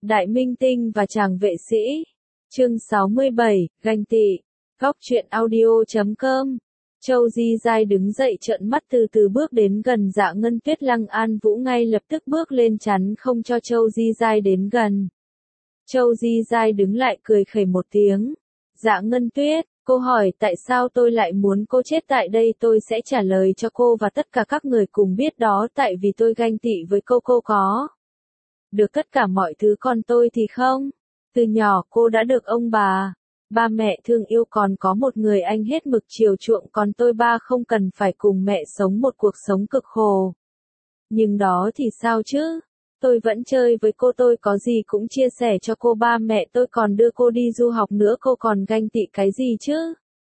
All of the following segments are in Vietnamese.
Đại minh tinh và chàng vệ sĩ. Chương 67, ganh tị. Góc truyện audio.com. Châu Di Giai đứng dậy trợn mắt từ từ bước đến gần Dạ Ngân Tuyết. Lăng An Vũ ngay lập tức bước lên chắn không cho Châu Di Giai đến gần. Châu Di Giai đứng lại cười khẩy một tiếng. Dạ Ngân Tuyết, cô hỏi tại sao tôi lại muốn cô chết tại đây, tôi sẽ trả lời cho cô và tất cả các người cùng biết đó, tại vì tôi ganh tị với cô có được tất cả mọi thứ, còn tôi thì không. Từ nhỏ cô đã được ông bà, ba mẹ thương yêu, còn có một người anh hết mực chiều chuộng, còn tôi ba không cần phải cùng mẹ sống một cuộc sống cực khổ. Nhưng đó thì sao chứ? Tôi vẫn chơi với cô, tôi có gì cũng chia sẻ cho cô, ba mẹ tôi còn đưa cô đi du học nữa, cô còn ganh tị cái gì chứ?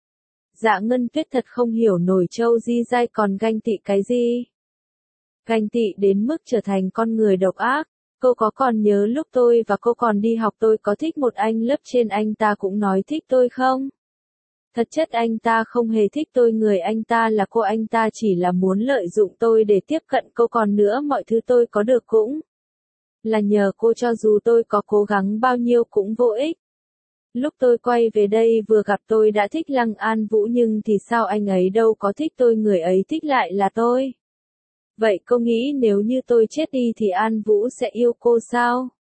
Dạ Ngân Tuyết thật không hiểu nổi Châu Di Giai còn ganh tị cái gì? Ganh tị đến mức trở thành con người độc ác. Cô có còn nhớ lúc tôi và cô còn đi học, tôi có thích một anh lớp trên, anh ta cũng nói thích tôi không? Thật chất anh ta không hề thích tôi, người anh ta là cô, anh ta chỉ là muốn lợi dụng tôi để tiếp cận cô, còn nữa mọi thứ tôi có được cũng là nhờ cô, cho dù tôi có cố gắng bao nhiêu cũng vô ích. Lúc tôi quay về đây vừa gặp tôi đã thích Lăng An Vũ, nhưng thì sao, anh ấy đâu có thích tôi, người ấy thích lại là tôi. Vậy cô nghĩ nếu như tôi chết đi thì An Vũ sẽ yêu cô sao?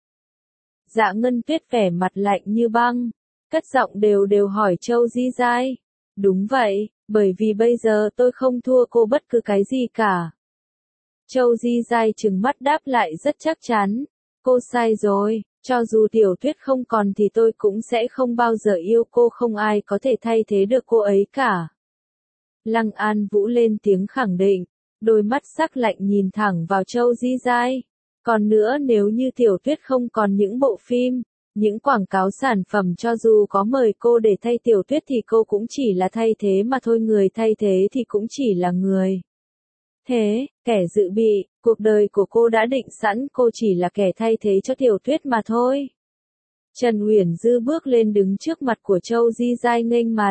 Dạ Ngân Tuyết vẻ mặt lạnh như băng, cất giọng đều hỏi Châu Di Giai. Đúng vậy, bởi vì bây giờ tôi không thua cô bất cứ cái gì cả. Châu Di Giai trừng mắt đáp lại rất chắc chắn. Cô sai rồi, cho dù Tiểu Tuyết không còn thì tôi cũng sẽ không bao giờ yêu cô, không ai có thể thay thế được cô ấy cả. Lăng An Vũ lên tiếng khẳng định. Đôi mắt sắc lạnh nhìn thẳng vào Châu Di Giai. Còn nữa, nếu như Tiểu Tuyết không còn, những bộ phim, những quảng cáo sản phẩm cho dù có mời cô để thay Tiểu Tuyết thì cô cũng chỉ là thay thế mà thôi, người thay thế thì cũng chỉ là người thế, kẻ dự bị, cuộc đời của cô đã định sẵn, cô chỉ là kẻ thay thế cho Tiểu Tuyết mà thôi. Trần Uyển Dư bước lên đứng trước mặt của Châu Di Giai nghênh mặt.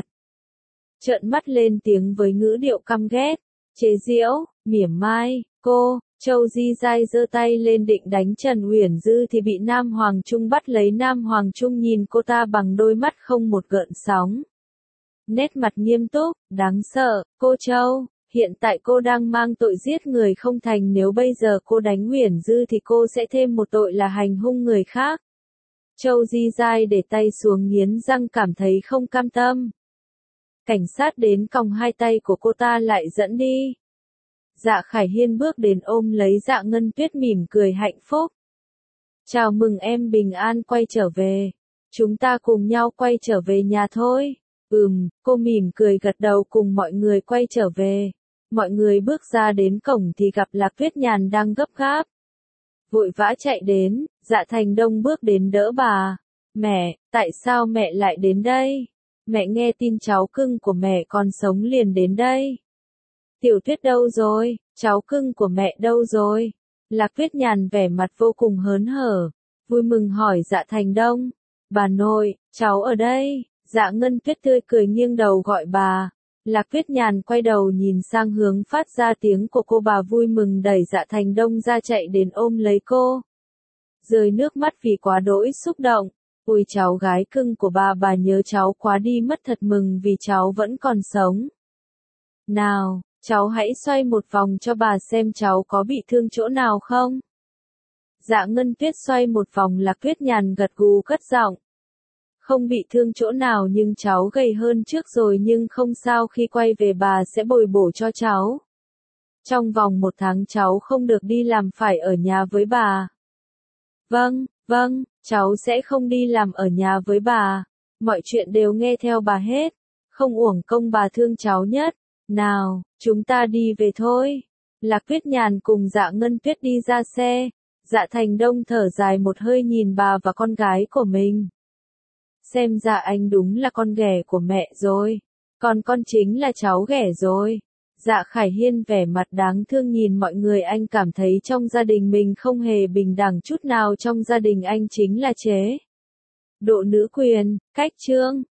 Trợn mắt lên tiếng với ngữ điệu căm ghét, chế giễu, mỉa mai, cô. Châu Di Giai giơ tay lên định đánh Trần Uyển Dư thì bị Nam Hoàng Trung bắt lấy. Nam Hoàng Trung nhìn cô ta bằng đôi mắt không một gợn sóng. Nét mặt nghiêm túc, đáng sợ. Cô Châu, hiện tại cô đang mang tội giết người không thành, nếu bây giờ cô đánh Uyển Dư thì cô sẽ thêm một tội là hành hung người khác. Châu Di Giai để tay xuống nghiến răng, cảm thấy không cam tâm. Cảnh sát đến còng hai tay của cô ta lại dẫn đi. Dạ Khải Hiên bước đến ôm lấy Dạ Ngân Tuyết mỉm cười hạnh phúc. Chào mừng em bình an quay trở về. Chúng ta cùng nhau quay trở về nhà thôi. Cô mỉm cười gật đầu cùng mọi người quay trở về. Mọi người bước ra đến cổng thì gặp Lạc Tuyết Nhàn đang gấp gáp. Vội vã chạy đến, Dạ Thành Đông bước đến đỡ bà. Mẹ, tại sao mẹ lại đến đây? Mẹ nghe tin cháu cưng của mẹ còn sống liền đến đây. Tiểu Tuyết đâu rồi? Cháu cưng của mẹ đâu rồi? Lạc Tuyết Nhàn vẻ mặt vô cùng hớn hở, vui mừng hỏi Dạ Thành Đông. Bà nội, cháu ở đây. Dạ Ngân Tuyết tươi cười nghiêng đầu gọi bà. Lạc Tuyết Nhàn quay đầu nhìn sang hướng phát ra tiếng của cô, bà vui mừng đẩy Dạ Thành Đông ra chạy đến ôm lấy cô. Rơi nước mắt vì quá đỗi xúc động. Ôi cháu gái cưng của bà nhớ cháu quá đi mất, thật mừng vì cháu vẫn còn sống. Nào, cháu hãy xoay một vòng cho bà xem cháu có bị thương chỗ nào không? Dạ Ngân Tuyết xoay một vòng. Lạc Tuyết Nhàn gật gù cất giọng. Không bị thương chỗ nào, nhưng cháu gầy hơn trước rồi, nhưng không sao, khi quay về bà sẽ bồi bổ cho cháu. Trong vòng 1 tháng cháu không được đi làm, phải ở nhà với bà. Vâng, cháu sẽ không đi làm, ở nhà với bà. Mọi chuyện đều nghe theo bà hết. Không uổng công bà thương cháu nhất. Nào, chúng ta đi về thôi. Lạc Tuyết Nhàn cùng Dạ Ngân Tuyết đi ra xe. Dạ Thành Đông thở dài một hơi nhìn bà và con gái của mình. Xem ra anh đúng là con ghẻ của mẹ rồi. Còn con chính là cháu ghẻ rồi. Dạ Khải Hiên vẻ mặt đáng thương nhìn mọi người, anh cảm thấy trong gia đình mình không hề bình đẳng chút nào, trong gia đình anh chính là chế độ nữ quyền, cách chương.